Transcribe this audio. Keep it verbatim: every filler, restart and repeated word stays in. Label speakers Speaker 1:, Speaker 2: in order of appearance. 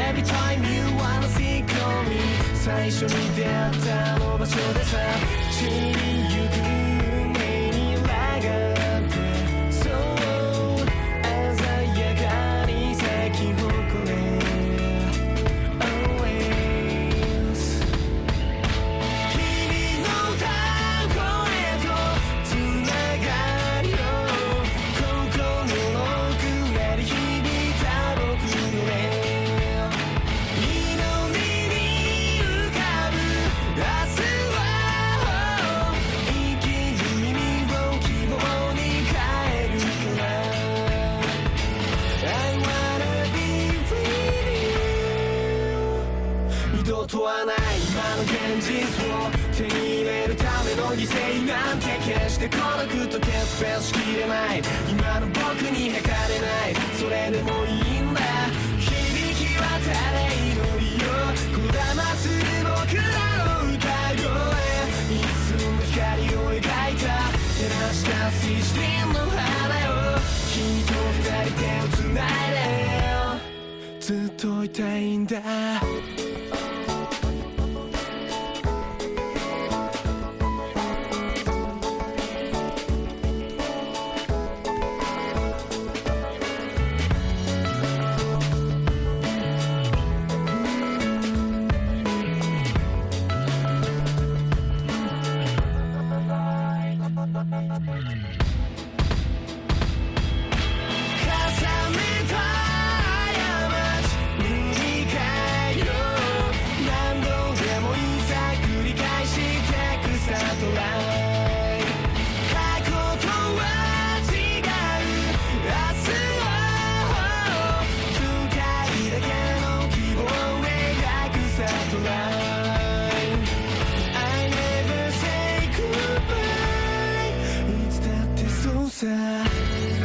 Speaker 1: Every time you wanna think of me 最初に出会ったあの場所でさ散りゆく目に裏があってそう鮮やかに咲き誇れとはない今の現実を手に入れるための犠牲なんて決して孤独と決別しきれない今の僕に測れないそれでもいいんだ響き渡れ祈りをこだまする僕らの歌声一寸の光を描いた照らした水晶の花を君と二人手をつないでずっといたいんだI